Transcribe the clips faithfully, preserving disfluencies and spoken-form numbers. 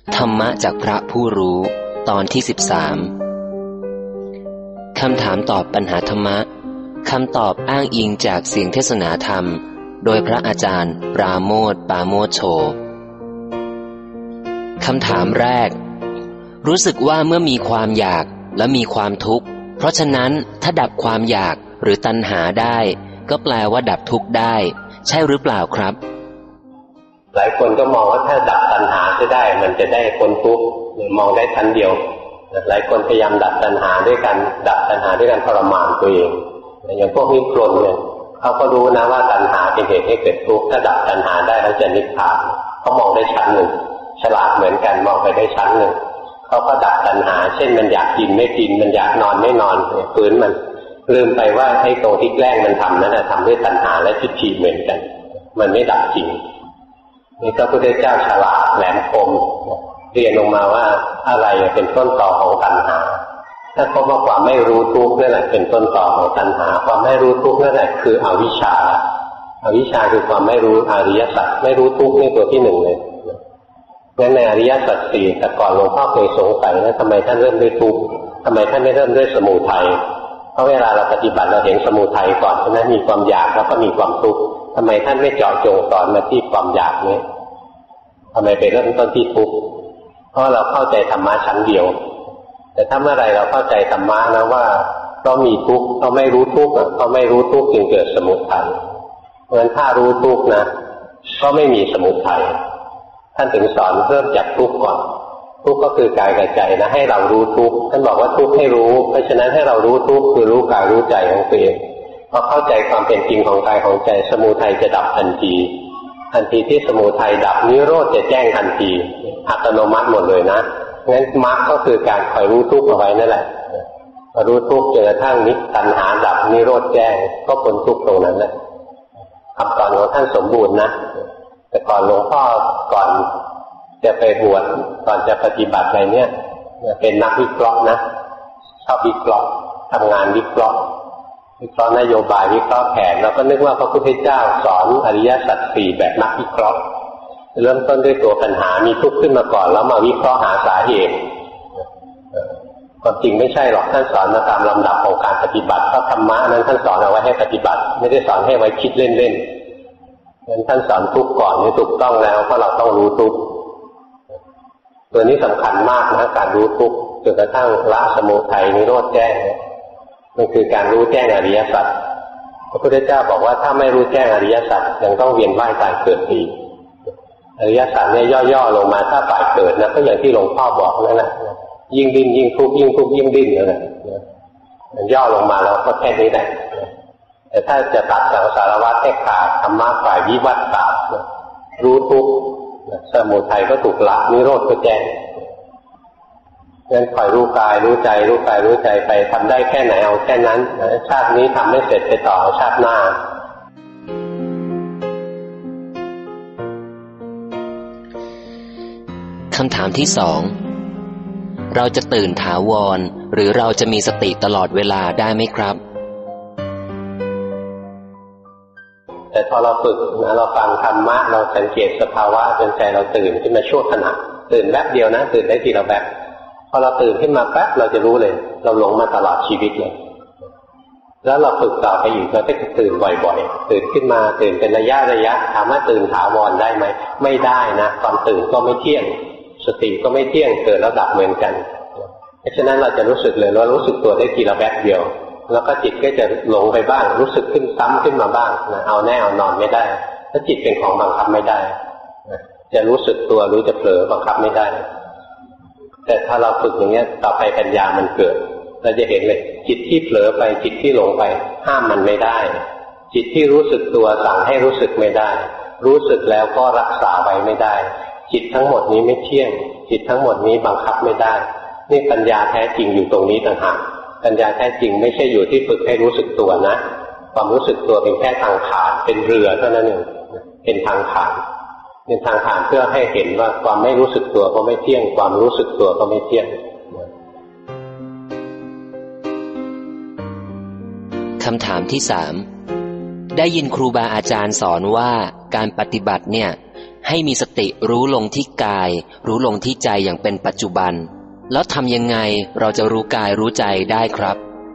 ธรรมะจากพระผู้รู้ตอนที่สิบสามคำถามตอบปัญหาธรรมะคำตอบอ้างอิงจากเสียงเทศนาธรรมโดยพระอาจารย์ปราโมทย์ปาโมทโชคำถามแรกรู้สึกว่าเมื่อมีความอยากและมีความทุกข์เพราะฉะนั้นถ้าดับความอยากหรือตัณหาได้ก็แปลว่าดับทุกข์ได้ใช่หรือเปล่าครับหลายคนก็มองว่าถ้าดับตัณหาจะได้มันจะได้พ้นทุกข์มองได้ชั้นเดียวหลายคนพยายามดับตัณหาด้วยกันดับตัณหาด้วยการทรมานตัวเองอย่างพวกนิพพานเนี่ยเขาก็รู้นะว่าตัณหาเป็นเหตุให้เกิดทุกข์ถ้าดับตัณหาได้แล้วจะนิพพานเขามองได้ชั้นหนึ่งฉลาดเหมือนกันมองไปได้ชั้นหนึ่งเขาก็ดับตัณหาเช่นมันอยากกินไม่กินมันอยากนอนไม่นอนฝืนมันลืมไปว่าไอ้ตรงที่แกล้งมันทำนั้นนะทำด้วยตัณหาและทิฏฐิเหมือนกันมันไม่ดับจริงนี่พระพุทธเจ้าฉลาดแหลมคมเรียนลงมาว่าอะไรเป็นต้นตอของตัณหาถ้าพบว่าความไม่รู้ทุกข์นั่นแหละเป็นต้นตอของตัณหาความไม่รู้ทุกข์นั่นแหละคืออวิชชาอวิชชาคือความไม่รู้อริยสัจไม่รู้ทุกข์นี่ตัวที่หนึ่งเลยงั้นในอริยสัจสี่แต่ก่อนหลวงพ่อเคยสงสัยนะทำไมท่านเริ่มด้วยทุกข์ทำไมท่านไม่เริ่มด้วยสมุทัยเพราะเวลาเราปฏิบัติเราเห็นสมุทัยก่อนฉะนั้นมีความอยากแล้วก็มีความทุกข์ทำไมท่านไม่เจาะจงสอนมาที่ความอยากนี้ทำไมไปเริ่มต้นที่ทุกข์เพราะเราเข้าใจธรรมะชั้นเดียวแต่ถ้าเมื่อไรเราเข้าใจธรรมะนะว่าเพราะมีทุกข์เพราะไม่รู้ทุกข์เพราะไม่รู้ทุกข์จึงเกิดสมุทัยเพราะฉะนั้นถ้ารู้ทุกข์นะก็ไม่มีสมุทัยท่านถึงสอนเริ่มจากทุกข์ก่อนทุกข์ก็คือกายกับใจนะให้เรารู้ทุกข์ท่านบอกว่าทุกข์ให้รู้เพราะฉะนั้นให้เรารู้ทุกข์คือรู้กายรู้ใจของตัวเองพอเข้าใจความเป็นจริงของกายของใจสมุทัยจะดับทันทีทันทีที่สมุทัยดับนิโรธจะแจ้งทันทีอัตโนมัติหมดเลยนะงั้นมรรคก็คือการคอยรู้ทุกข์เอาไว้นั่นแหละรู้ทุกข์จนกระทั่งนิตัณหาดับนิโรธแจ้งก็พ้นทุกข์ตรงนั้นแหละคำสอนของท่านสมบูรณ์นะแต่ก่อนหลวงพ่อก่อนจะไปบวชก่อนจะปฏิบัติอะไรเนี่ยเป็นนักวิเคราะห์นะชอบวิเคราะห์ทำงานวิเคราะห์วิเคราะห์นโยบายวิเคราะห์แผนแล้วก็นึกว่าพระพุทธเจ้าสอนอริยสัจสี่แบบนักวิเคราะห์เริ่มต้นด้วยตัวปัญหามีทุกข์ขึ้นมาก่อนแล้วมาวิเคราะห์หาสาเหตุความจริงไม่ใช่หรอกท่านสอนมาตามลำดับของการปฏิบัติเพราะธรรมะนั้นท่านสอนเอาไว้ให้ปฏิบัติไม่ได้สอนให้ไว้คิดเล่นๆงั้นท่านสอนทุกข์ก่อนนี่ถูกต้องแล้วเพราะเราต้องรู้ทุกข์ตัวนี้สำคัญมากนะการรู้ทุกข์จนกระทั่งละสมุทัยนิโรธแจ้งมันคือการรู้แจ้งอริยสัจพระพุทธเจ้าบอกว่าถ้าไม่รู้แจ้งอริยสัจยังต้องเวียนว่ายตายเกิดอีกอริยสัจเนี่ยย่อๆลงมาถ้าฝ่ายเกิดนะก็อย่างที่หลวงพ่อบอกนั่นแหละยิ่งดิ้นยิ่งทุกข์ยิ่งทุกข์ยิ่งดิ้นนั่นแหละย่อลงมาแล้วก็แค่นี้แหละแต่ถ้าจะตัดสังสารวัฏให้ขาดธรรมะฝ่ายวิวัฏฏะรู้ทุกข์สมุทัยก็ถูกละนิโรธก็แจ้งงั้นคอยรู้กายรู้ใจรู้กายรู้ใจไปทำได้แค่ไหนเอาแค่นั้นชาตินี้ทำไม่เสร็จไปต่อชาติหน้าคำถามที่สองเราจะตื่นถาวรหรือเราจะมีสติตลอดเวลาได้ไหมครับแต่พอเราฝึกนะเราฟังธรรมะเราสังเกตสภาวะจนใจเราตื่นขึ้นมาชั่วขณะตื่นแป๊บเดียวนะตื่นได้ทีละแป๊บพอเราตื่นขึ้นมาแป๊บเราจะรู้เลยเราหลงมาตลอดชีวิตเลยแล้วเราฝึกต่อไปอีกเราก็จะตื่นบ่อยๆตื่นขึ้นมาตื่นเป็นระยะระยะถามว่าตื่นถาวรได้ไหมไม่ได้นะความตื่นก็ไม่เที่ยงสติก็ไม่เที่ยงเกิดแล้วดับเหมือนกันเพราะฉะนั้นเราจะรู้สึกเลยว่ารู้สึกตัวได้ทีละแป๊บเดียวแล้วก็จิตก็จะหลงไปบ้างรู้สึกขึ้นซ้ำขึ้นมาบ้างนะเอาแน่เอานอนไม่ได้ถ้าจิตเป็นของบังคับไม่ได้จะรู้สึกตัวรู้จะเผลอบังคับไม่ได้แต่ถ้าเราฝึกอย่างเงี้ยต่อไปปัญญามันเกิดเราจะเห็นเลยจิตที่เผลอไปจิตที่หลงไปห้ามมันไม่ได้จิตที่รู้สึกตัวสั่งให้รู้สึกไม่ได้รู้สึกแล้วก็รักษาไว้ไม่ได้จิตทั้งหมดนี้ไม่เที่ยงจิตทั้งหมดนี้บังคับไม่ได้นี่ปัญญาแท้จริงอยู่ตรงนี้ต่างหากปัญญาแท้จริงไม่ใช่อยู่ที่ฝึกให้รู้สึกตัวนะความรู้สึกตัวเป็นแค่ทางผ่านเป็นเรือเท่านั้นเองเป็นทางผ่านเป็นทางผ่านเพื่อให้เห็นว่าความไม่รู้สึกตัวก็ไม่เที่ยงความรู้สึกตัวก็ไม่เที่ยงคำถามที่สามได้ยินครูบาอาจารย์สอนว่าการปฏิบัติเนี่ยให้มีสติรู้ลงที่กายรู้ลงที่ใจอย่างเป็นปัจจุบันแล้วทำยังไงเราจะรู้กายรู้ใจได้ครับ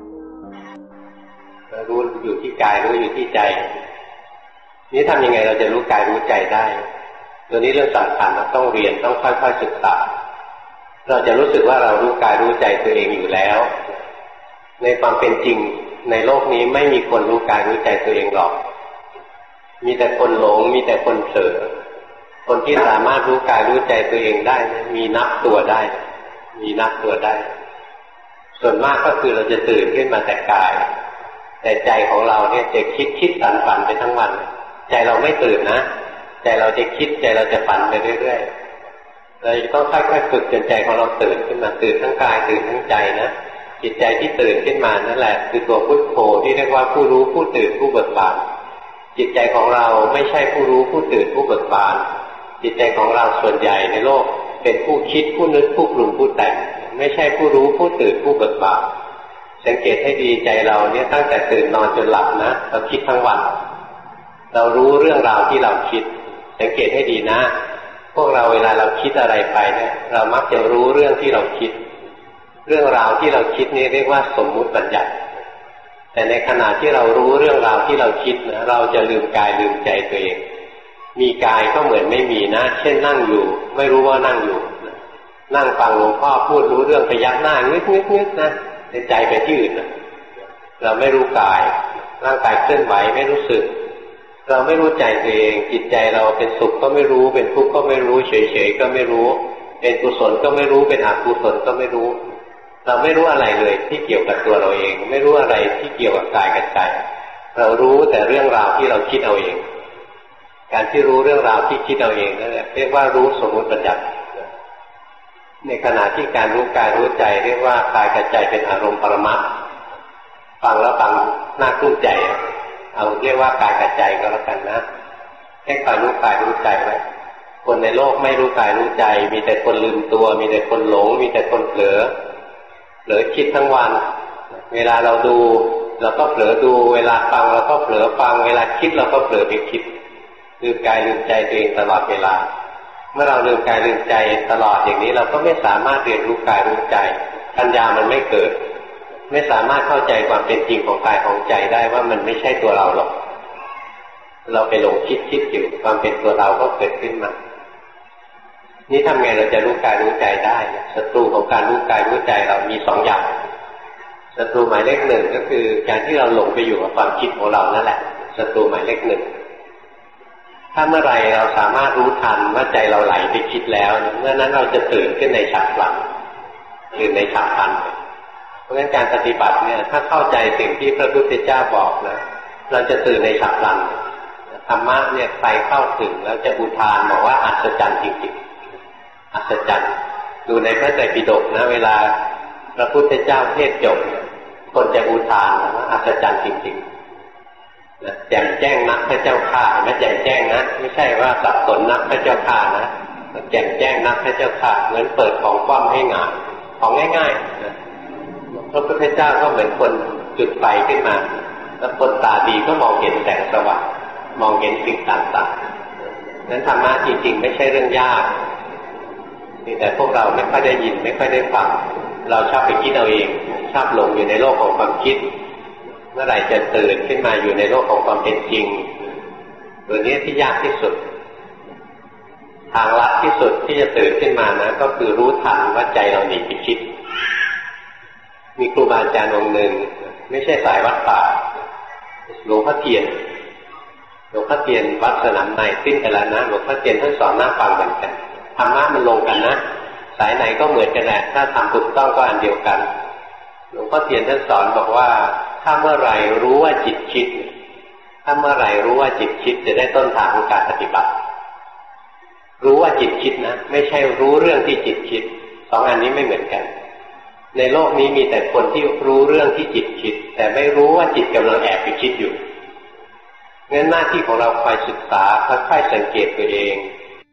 รู้อยู่ที่กายรู้อยู่ที่ใจนี้ทำยังไงเราจะรู้กายรู้ใจได้ตัวนี้เรื่องสำคัญเราต้องเรียนต้องค่อยๆศึกษาเราจะรู้สึกว่าเรารู้กายรู้ใจตัวเองอยู่แล้วในความเป็นจริงในโลกนี้ไม่มีคนรู้กายรู้ใจตัวเองหรอกมีแต่คนหลงมีแต่คนเผลอคนที่สามารถรู้กายรู้ใจตัวเองได้มีนับตัวได้มีนับตัวได้ส่วนมากก็คือเราจะตื่นขึ้นมาแต่กายแต่ใจของเราเนี่ยจะคิดคิดฝันฝันไปทั้งวันใจเราไม่ตื่นนะใจเราจะคิดใจเราจะฝันไปเรื่อยๆเราจะต้องค่อยๆฝึกจนใจของเราตื่นขึ้นมาตื่นทั้งกายตื่นทั้งใจนะจิตใจที่ตื่นขึ้นมานั่นแหละคือตัวพุทโธที่เรียกว่าผู้รู้ผู้ตื่นผู้เบิกบานจิตใจของเราไม่ใช่ผู้รู้ผู้ตื่นผู้เบิกบานจิตใจของเราส่วนใหญ่ในโลกเป็นผู้คิดผู้นึกผู้ปรุงผู้แต่งไม่ใช่ผู้รู้ผู้ตื่นผู้เบิกบานสังเกตให้ดีใจเราเนี่ยตั้งแต่ตื่นนอนจนหลับนะเราคิดทั้งวันเรารู้เรื่องราวที่เราคิดสังเกตให้ดีนะพวกเราเวลาเราคิดอะไรไปเนี่ยเรามักจะรู้เรื่องที่เราคิดเรื่องราวที่เราคิดนี่เรียกว่าสมมุติบัญญัติแต่ในขณะที่เรารู้เรื่องราวที่เราคิดนะเราจะลืมกายลืมใจตัวเองมีกายก็เหมือนไม่มีนะเช่นนั่งอยู่ไม่รู้ว่านั่งอยู่นั่งฟังหลวงพ่อพูดรู้เรื่องพยักหน้างึกงึกงึกนะใจไปที่อื่นนะเราไม่รู้กายร่างกายเคลื่อนไหวไม่รู้สึกเราไม่รู้ใจตัวเองจิตใจเราเป็นสุขก็ไม่รู้เป็นทุกข์ก็ไม่รู้เฉยๆก็ไม่รู้เป็นกุศลก็ไม่รู้เป็นอกุศลก็ไม่รู้เราไม่รู้อะไรเลยที่เกี่ยวกับตัวเราเองไม่รู้อะไรที่เกี่ยวกับกายกับใจเรารู้แต่เรื่องราวที่เราคิดเอาเองการที่รู้เรื่องราวที่คิดเอาเองนั่นแหละเรียกว่ารู้สมมุติบัญญัติในขณะที่การรู้กายรู้ใจเรียกว่ากายกับใจเป็นอารมณ์ปรมัตถ์ฟังแล้วฟังน่ากุ้มใจเอาเรียกว่ากายกับใจก็แล้วกันนะให้คอยรู้กายรู้ใจไว้คนในโลกไม่รู้กายรู้ใจมีแต่คนลืมตัวมีแต่คนหลงมีแต่คนเผลอเผลอคิดทั้งวันเวลาเราดูเราก็เผลอดูเวลาฟังเราก็เผลอฟังเวลาคิดเราก็เผลอไปคิดลืมกายลืมใจตัวเองตลอดเวลาเมื่อเราลืมกายลืมใจตลอดอย่างนี้เราก็ไม่สามารถเรียนรู้กายรู้ใจปัญญามันไม่เกิดไม่สามารถเข้าใจความเป็นจริงของกายของใจได้ว่ามันไม่ใช่ตัวเราหรอกเราไปหลงคิดคิดอยู่ความเป็นตัวเราก็เกิดขึ้นมานี่ทำไงเราจะรู้กายรู้ใจได้ศัตรูของการรู้กายรู้ใจเรามีสองอย่างศัตรูหมายเลขหนึ่งก็คือการที่เราหลงไปอยู่กับความคิดของเรานั่นแหละศัตรูหมายเลขหนึ่งถ้าเมื่อไรเราสามารถรู้ทันว่าใจเราไหลไปคิดแล้วเมื่อนั้นเราจะตื่นขึ้นในฉับพลันตื่นในฉับพลันเพราะฉะนั้นการปฏิบัติเนี่ยถ้าเข้าใจสิ่งที่พระพุทธเจ้าบอกนะเราจะตื่นในฉับพลันธรรมะเนี่ยใครเข้าถึงแล้วจะอุทานบอกว่าอัศจรรย์จริงๆอัศจรรย์ดูในพระไตรปิฎกนะเวลาพระพุทธเจ้าเทศจบคนจะอุทานว่าอัศจรรย์จริงๆแจ่มแจ้งนักพระเจ้าข้าไม่แจ่มแจ้งนะไม่ใช่ว่าสับสนนักพระเจ้าข้านะแจ่มแจ้งนักพระเจ้าข้าเหมือนเปิดของคว่ำให้หงายของง่ายๆนะพระพุทธเจ้าก็เหมือนคนจุดไฟขึ้นมาแล้วคนตาดีก็มองเห็นแสงสว่างมองเห็นสิ่งต่างๆนั้นธรรมะจริงๆไม่ใช่เรื่องยากแต่พวกเราไม่ค่อยได้ยินไม่ค่อยได้ฟังเราชอบไปคิดเอาเองชอบหลงอยู่ในโลกของความคิดเมื่อไหร่จะตื่นขึ้นมาอยู่ในโลกของความเป็นจริงตัวนี้ที่ยากที่สุดทางลัดที่สุดที่จะตื่นขึ้นมานะก็คือรู้ทันว่าใจเราหนีไปคิดมีครูบาอาจารย์องค์หนึ่งไม่ใช่สายวัดป่าหลวงพ่อเทียนหลวงพ่อเทียนวัดสนามในสิ้นไปแล้วนะหลวงพ่อเทียนท่านสอนหน้าฟังเหมือนกันธรรมะมันลงกันนะสายไหนก็เหมือนกันแหละถ้าทำถูกต้องก็อันเดียวกันหลวงพ่อเทียนท่านสอนบอกว่าถ้าเมื่อไหร่รู้ว่าจิตคิดถ้าเมื่อไหร่รู้ว่าจิตคิดจะได้ต้นทางของการปฏิบัติรู้ว่าจิตคิดนะไม่ใช่รู้เรื่องที่จิตคิดสองอันนี้ไม่เหมือนกันในโลกนี้มีแต่คนที่รู้เรื่องที่จิตคิดแต่ไม่รู้ว่าจิตกำลังแอบไปคิดอยู่งั้นหน้าที่ของเราคอยศึกษาค่อยๆสังเกตตัวเอง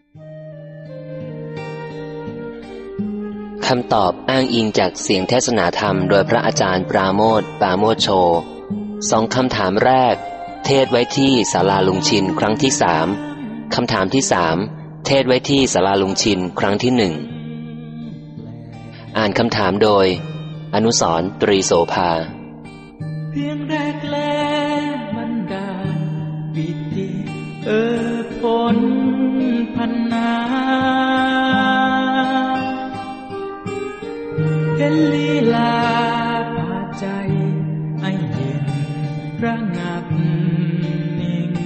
คำตอบอ้างอิงจากเสียงเทศนาธรรมโดยพระอาจารย์ปราโมทย์ปราโมทย์โชสองคำถามแรกเทศไว้ที่ศาลาลุงชินครั้งที่สามคำถามที่สามเทศไว้ที่ศาลาลุงชินครั้งที่หนึ่งอ่านคำถามโดยอนุสรณ์ตรีโสภาเพียงแรกแลมันดาปิติเออผลพันนาเห็นลีลาพาใจให้เย็นระงับนิ่ง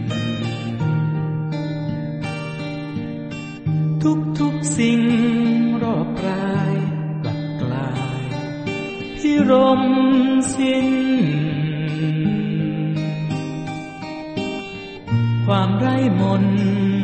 ทุกทุกสิ่งรอบกายกลับกลายพิรมสิ้นความไร้มนต์